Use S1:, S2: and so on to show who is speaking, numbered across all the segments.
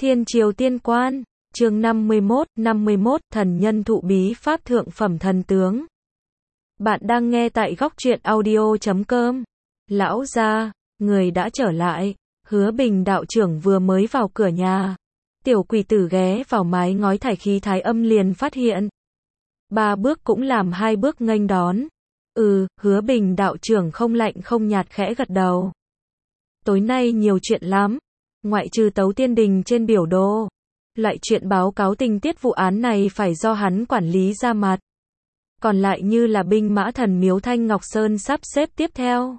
S1: Thiên Triều Tiên Quan, chương 51, thần nhân thụ bí pháp thượng phẩm thần tướng. Bạn đang nghe tại góc truyện audio.com. Lão gia, người đã trở lại. Hứa Bình đạo trưởng vừa mới vào cửa nhà. Tiểu quỷ tử ghé vào mái ngói thải khí thái âm liền phát hiện. 3 bước cũng làm 2 bước nghênh đón. Hứa Bình đạo trưởng không lạnh không nhạt khẽ gật đầu. Tối nay nhiều chuyện lắm. Ngoại trừ Tấu Tiên Đình trên biểu đồ. Loại chuyện báo cáo tình tiết vụ án này phải do hắn quản lý ra mặt. Còn lại như là binh mã thần miếu Thanh Ngọc Sơn sắp xếp tiếp theo.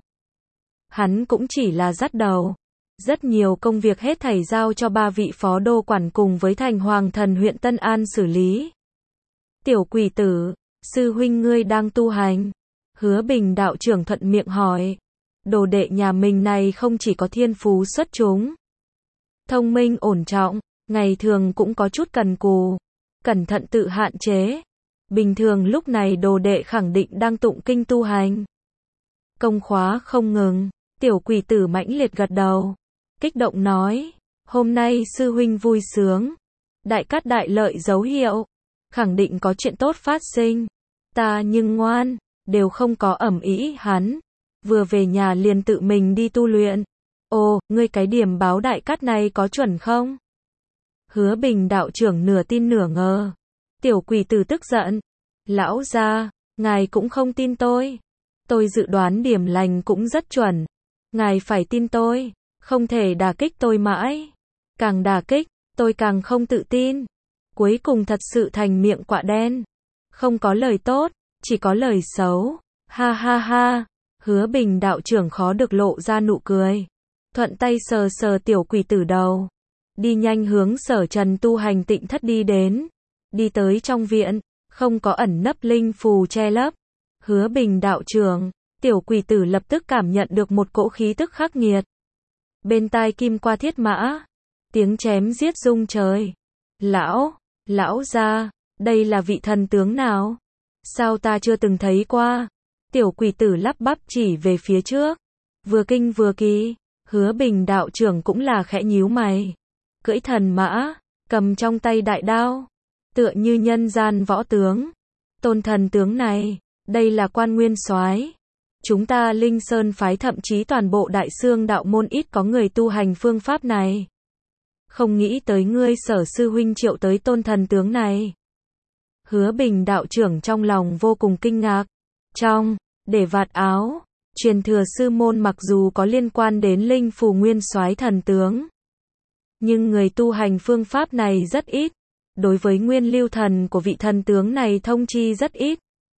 S1: Hắn cũng chỉ là dắt đầu. Rất nhiều công việc hết thảy giao cho 3 vị phó đô quản cùng với thành hoàng thần huyện Tân An xử lý. Tiểu quỷ tử, sư huynh ngươi đang tu hành. Hứa Bình đạo trưởng thuận miệng hỏi. Đồ đệ nhà mình này không chỉ có thiên phú xuất chúng, thông minh ổn trọng, ngày thường cũng có chút cần cù, cẩn thận tự hạn chế. Bình thường lúc này đồ đệ khẳng định đang tụng kinh tu hành. Công khóa không ngừng, tiểu quỷ tử mãnh liệt gật đầu, kích động nói, hôm nay sư huynh vui sướng, đại cát đại lợi dấu hiệu, khẳng định có chuyện tốt phát sinh. Ta nhưng ngoan, đều không có ẩm ý hắn, vừa về nhà liền tự mình đi tu luyện. Ồ, ngươi cái điểm báo đại cát này có chuẩn không? Hứa Bình đạo trưởng nửa tin nửa ngờ. Tiểu quỷ tử tức giận. Lão gia, ngài cũng không tin tôi. Tôi dự đoán điểm lành cũng rất chuẩn. Ngài phải tin tôi, không thể đả kích tôi mãi. Càng đả kích, tôi càng không tự tin. Cuối cùng thật sự thành miệng quạ đen. Không có lời tốt, chỉ có lời xấu. Ha ha ha. Hứa Bình đạo trưởng khó được lộ ra nụ cười. Thuận tay sờ sờ tiểu quỷ tử đầu. Đi nhanh hướng Sở Trần tu hành tịnh thất đi đến. Đi tới trong viện, không có ẩn nấp linh phù che lấp. Hứa Bình đạo trưởng, tiểu quỷ tử lập tức cảm nhận được một cỗ khí tức khắc nghiệt. Bên tai kim qua thiết mã, tiếng chém giết rung trời. Lão gia, đây là vị thần tướng nào? Sao ta chưa từng thấy qua? Tiểu quỷ tử lắp bắp chỉ về phía trước. Vừa kinh vừa kỳ. Hứa Bình đạo trưởng cũng là khẽ nhíu mày. Cưỡi thần mã, cầm trong tay đại đao, tựa như nhân gian võ tướng. Tôn thần tướng này, đây là Quan Nguyên Soái. Chúng ta Linh Sơn phái thậm chí toàn bộ Đại Xương đạo môn ít có người tu hành phương pháp này. Không nghĩ tới ngươi Sở sư huynh triệu tới tôn thần tướng này. Hứa Bình đạo trưởng trong lòng vô cùng kinh ngạc. Để vạt áo, truyền thừa sư môn mặc dù có liên quan đến linh phù nguyên soái thần tướng, nhưng người tu hành phương pháp này rất ít. Đối với nguyên lưu thần của vị thần tướng này thông chi rất ít.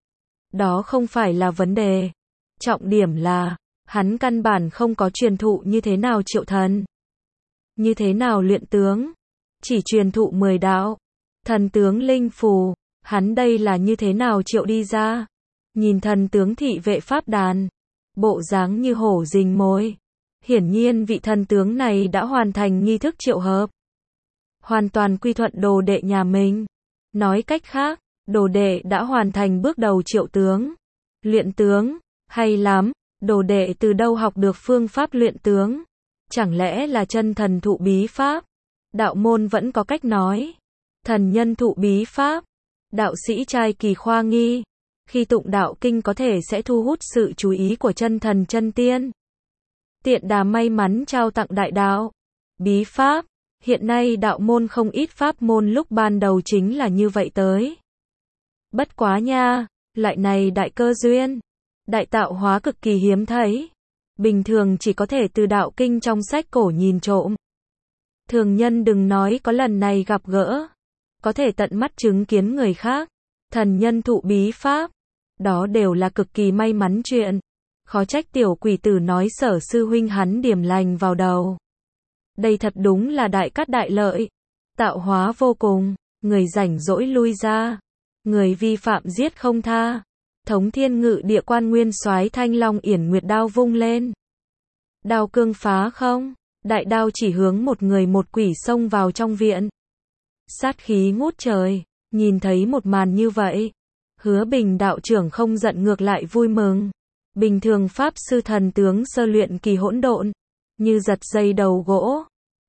S1: Đó không phải là vấn đề. Trọng điểm là, hắn căn bản không có truyền thụ như thế nào triệu thần, như thế nào luyện tướng. Chỉ truyền thụ 10 đạo. Thần tướng linh phù, hắn đây là như thế nào triệu đi ra. Nhìn thần tướng thị vệ pháp đàn, bộ dáng như hổ rình mồi. Hiển nhiên vị thần tướng này đã hoàn thành nghi thức triệu hợp. Hoàn toàn quy thuận đồ đệ nhà mình. Nói cách khác, đồ đệ đã hoàn thành bước đầu triệu tướng. Luyện tướng, hay lắm, đồ đệ từ đâu học được phương pháp luyện tướng? Chẳng lẽ là chân thần thụ bí pháp? Đạo môn vẫn có cách nói. Thần nhân thụ bí pháp. Đạo sĩ trai kỳ khoa nghi. Khi tụng đạo kinh có thể sẽ thu hút sự chú ý của chân thần chân tiên. Tiện đà may mắn trao tặng đại đạo. Bí pháp. Hiện nay đạo môn không ít pháp môn lúc ban đầu chính là như vậy tới. Bất quá nha, loại này đại cơ duyên, đại tạo hóa cực kỳ hiếm thấy. Bình thường chỉ có thể từ đạo kinh trong sách cổ nhìn trộm. Thường nhân đừng nói có lần này gặp gỡ. Có thể tận mắt chứng kiến người khác. Thần nhân thụ bí pháp. Đó đều là cực kỳ may mắn chuyện. Khó trách tiểu quỷ tử nói Sở sư huynh hắn điểm lành vào đầu. Đây thật đúng là đại cát đại lợi. Tạo hóa vô cùng. Người rảnh rỗi lui ra. Người vi phạm giết không tha. Thống thiên ngự địa Quan Nguyên Soái Thanh Long Yển Nguyệt đao vung lên. Đao cương phá không. Đại đao chỉ hướng một người một quỷ xông vào trong viện. Sát khí ngút trời. Nhìn thấy một màn như vậy, Hứa Bình đạo trưởng không giận ngược lại vui mừng. Bình thường pháp sư thần tướng sơ luyện kỳ hỗn độn, như giật dây đầu gỗ.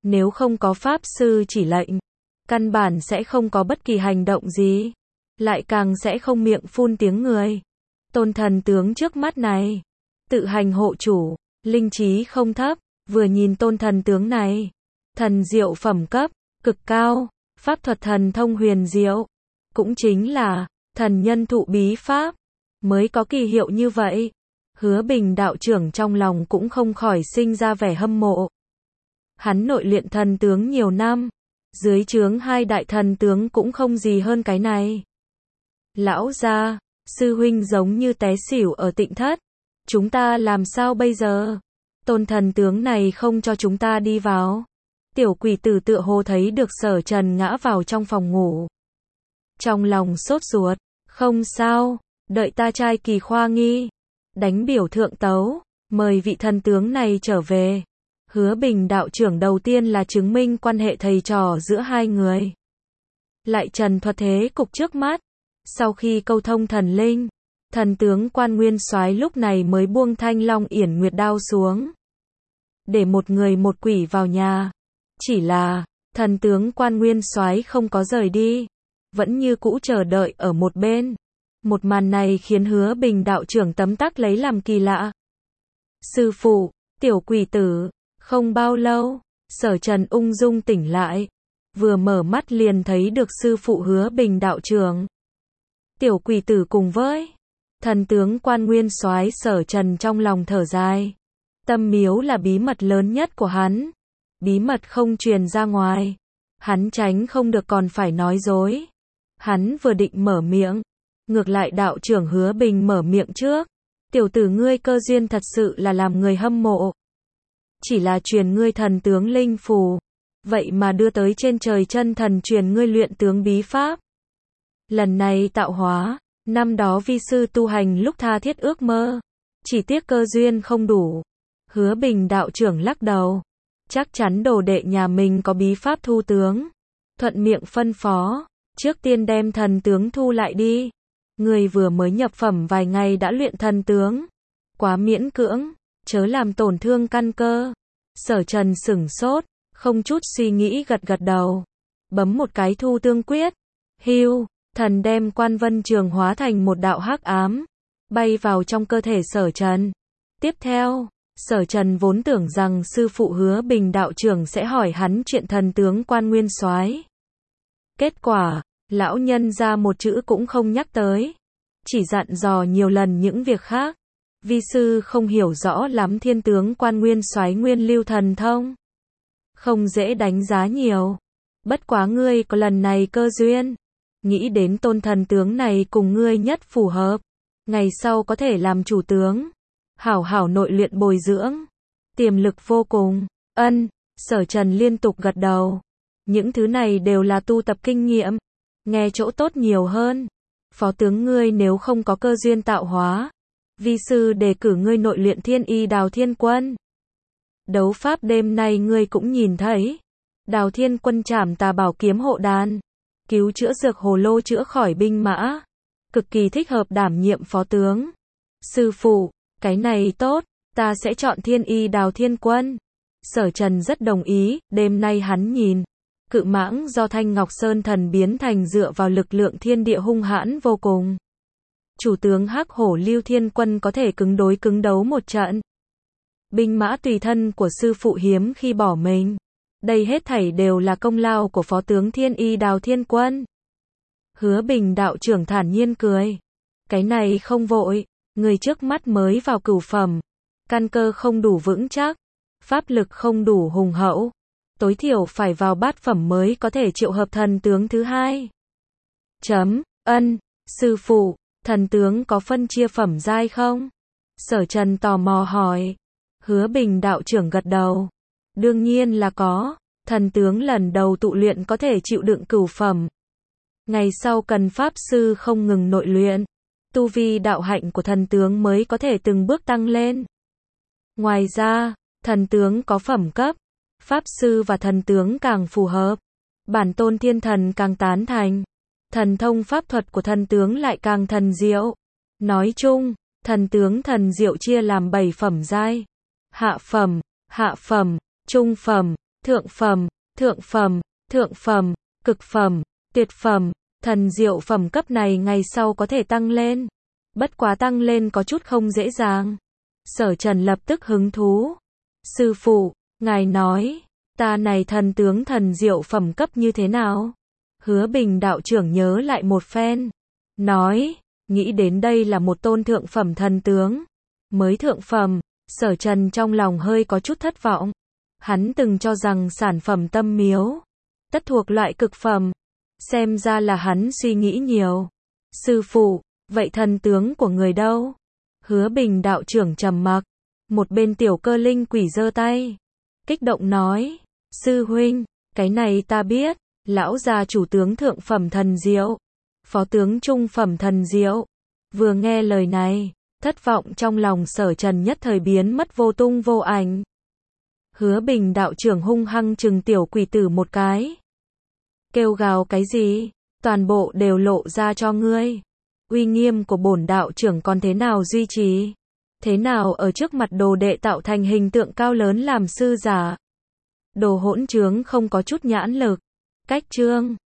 S1: Nếu không có pháp sư chỉ lệnh, căn bản sẽ không có bất kỳ hành động gì, lại càng sẽ không miệng phun tiếng người. Tôn thần tướng trước mắt này, tự hành hộ chủ, linh trí không thấp, vừa nhìn tôn thần tướng này, thần diệu phẩm cấp, cực cao, pháp thuật thần thông huyền diệu, cũng chính là thần nhân thụ bí pháp, mới có kỳ hiệu như vậy. Hứa Bình đạo trưởng trong lòng cũng không khỏi sinh ra vẻ hâm mộ. Hắn nội luyện thần tướng nhiều năm, dưới trướng hai đại thần tướng cũng không gì hơn cái này. Lão gia, sư huynh giống như té xỉu ở Tịnh thất, chúng ta làm sao bây giờ? Tôn thần tướng này không cho chúng ta đi vào. Tiểu quỷ tử tựa hồ thấy được Sở Trần ngã vào trong phòng ngủ. Trong lòng sốt ruột, không sao, đợi ta trai kỳ khoa nghi, đánh biểu thượng tấu, mời vị thần tướng này trở về. Hứa Bình đạo trưởng đầu tiên là chứng minh quan hệ thầy trò giữa hai người. Lại trần thuật thế cục trước mắt. Sau khi câu thông thần linh, thần tướng Quan Nguyên Soái lúc này mới buông Thanh Long Yển Nguyệt đao xuống. Để một người một quỷ vào nhà. Chỉ là, thần tướng Quan Nguyên Soái không có rời đi, vẫn như cũ chờ đợi ở một bên. Một màn này khiến Hứa Bình đạo trưởng tấm tắc lấy làm kỳ lạ. Sư phụ, tiểu quỷ tử, không bao lâu, Sở Trần ung dung tỉnh lại. Vừa mở mắt liền thấy được sư phụ Hứa Bình đạo trưởng. Tiểu quỷ tử cùng với thần tướng Quan Nguyên Soái Sở Trần trong lòng thở dài. Tâm miếu là bí mật lớn nhất của hắn. Bí mật không truyền ra ngoài. Hắn tránh không được còn phải nói dối. Hắn vừa định mở miệng, ngược lại đạo trưởng Hứa Bình mở miệng trước. Tiểu tử ngươi cơ duyên thật sự là làm người hâm mộ. Chỉ là truyền ngươi thần tướng linh phù, vậy mà đưa tới trên trời chân thần truyền ngươi luyện tướng bí pháp. Lần này tạo hóa, năm đó vi sư tu hành lúc tha thiết ước mơ, chỉ tiếc cơ duyên không đủ. Hứa Bình đạo trưởng lắc đầu, chắc chắn đồ đệ nhà mình có bí pháp thu tướng. Thuận miệng phân phó, trước tiên đem thần tướng thu lại đi. Người vừa mới nhập phẩm vài ngày đã luyện thần tướng, quá miễn cưỡng, chớ làm tổn thương căn cơ. Sở Trần sửng sốt, không chút suy nghĩ gật gật đầu, bấm một cái thu tương quyết. Hưu, thần đem Quan Vân Trường hóa thành một đạo hắc ám, bay vào trong cơ thể Sở Trần. Tiếp theo, Sở Trần vốn tưởng rằng sư phụ Hứa Bình đạo trưởng sẽ hỏi hắn chuyện thần tướng Quan Nguyên Soái. Kết quả, lão nhân ra một chữ cũng không nhắc tới, chỉ dặn dò nhiều lần những việc khác. Vi sư không hiểu rõ lắm thiên tướng Quan Nguyên Soái Nguyên Lưu thần thông, không dễ đánh giá nhiều. Bất quá ngươi có lần này cơ duyên, nghĩ đến tôn thần tướng này cùng ngươi nhất phù hợp, ngày sau có thể làm chủ tướng, hảo hảo nội luyện bồi dưỡng, tiềm lực vô cùng. Ân, Sở Trần liên tục gật đầu. Những thứ này đều là tu tập kinh nghiệm, nghe chỗ tốt nhiều hơn. Phó tướng ngươi nếu không có cơ duyên tạo hóa, vi sư đề cử ngươi nội luyện Thiên Y Đào Thiên Quân. Đấu pháp đêm nay ngươi cũng nhìn thấy, Đào Thiên Quân trảm tà bảo kiếm hộ đàn, cứu chữa dược hồ lô chữa khỏi binh mã, cực kỳ thích hợp đảm nhiệm phó tướng. Sư phụ, cái này tốt, ta sẽ chọn Thiên Y Đào Thiên Quân. Sở Trần rất đồng ý. Đêm nay hắn nhìn, cự mãng do Thanh Ngọc Sơn thần biến thành dựa vào lực lượng thiên địa hung hãn vô cùng. Chủ tướng Hắc Hổ Lưu Thiên Quân có thể cứng đối cứng đấu một trận. Binh mã tùy thân của sư phụ hiếm khi bỏ mình. Đây hết thảy đều là công lao của phó tướng Thiên Y Đào Thiên Quân. Hứa Bình đạo trưởng thản nhiên cười. Cái này không vội, người trước mắt mới vào cửu phẩm, căn cơ không đủ vững chắc, pháp lực không đủ hùng hậu, tối thiểu phải vào bát phẩm mới có thể triệu hợp thần tướng thứ hai. Ân, sư phụ, thần tướng có phân chia phẩm giai không? Sở Trần tò mò hỏi. Hứa Bình đạo trưởng gật đầu. Đương nhiên là có, thần tướng lần đầu tụ luyện có thể chịu đựng cửu phẩm. Ngày sau cần pháp sư không ngừng nội luyện, tu vi đạo hạnh của thần tướng mới có thể từng bước tăng lên. Ngoài ra, thần tướng có phẩm cấp, pháp sư và thần tướng càng phù hợp, bản tôn thiên thần càng tán thành, thần thông pháp thuật của thần tướng lại càng thần diệu. Nói chung, thần tướng thần diệu chia làm 7 phẩm giai: hạ phẩm, trung phẩm, thượng phẩm, thượng phẩm, thượng phẩm, cực phẩm, tuyệt phẩm, thần diệu phẩm cấp này ngày sau có thể tăng lên. Bất quá tăng lên có chút không dễ dàng. Sở Trần lập tức hứng thú. Sư phụ, ngài nói, ta này thần tướng thần diệu phẩm cấp như thế nào? Hứa Bình đạo trưởng nhớ lại một phen. Nói, nghĩ đến đây là một tôn thượng phẩm thần tướng. Mới thượng phẩm, Sở Trần trong lòng hơi có chút thất vọng. Hắn từng cho rằng sản phẩm tâm miếu tất thuộc loại cực phẩm. Xem ra là hắn suy nghĩ nhiều. Sư phụ, vậy thần tướng của người đâu? Hứa Bình đạo trưởng trầm mặc. Một bên Tiểu Cơ Linh quỷ giơ tay, kích động nói, sư huynh, cái này ta biết, lão gia chủ tướng thượng phẩm thần diệu, phó tướng trung phẩm thần diệu. Vừa nghe lời này, thất vọng trong lòng Sở Trần nhất thời biến mất vô tung vô ảnh. Hứa Bình đạo trưởng hung hăng trừng tiểu quỷ tử một cái. Kêu gào cái gì? Toàn bộ đều lộ ra cho ngươi. Uy nghiêm của bổn đạo trưởng còn thế nào duy trì? Thế nào ở trước mặt đồ đệ tạo thành hình tượng cao lớn làm sư giả? Đồ hỗn trướng không có chút nhãn lực. Cách chương